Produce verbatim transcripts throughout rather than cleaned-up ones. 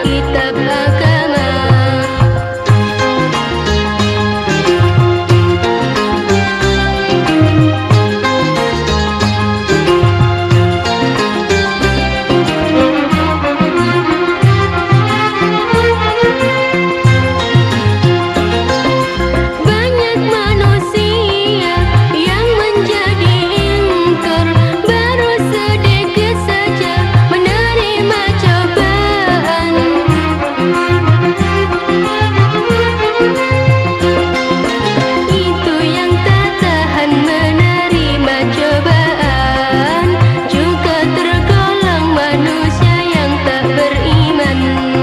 kitab agama. Banyak manusia yang menjadi ingkar, baru sedikit saja menerima cobaan. Itu yang tak tahan menerima cobaan, juga tergolong manusia yang tak beriman.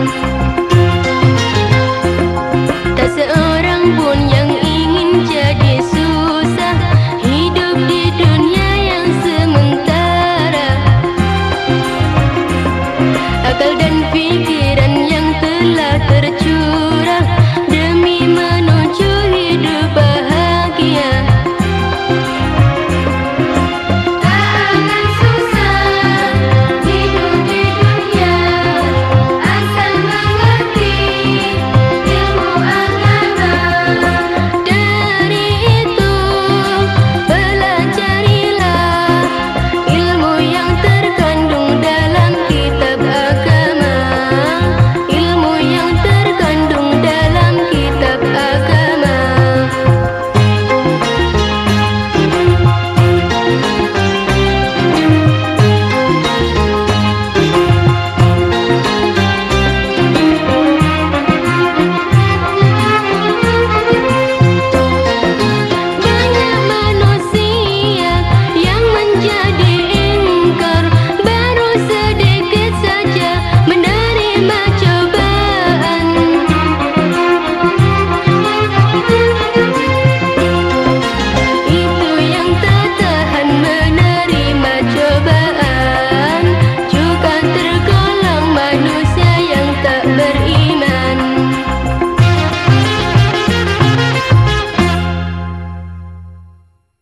Tak seorang pun yang ingin jadi susah, hidup di dunia yang sementara. Akal dan pikiran yang telah tercipta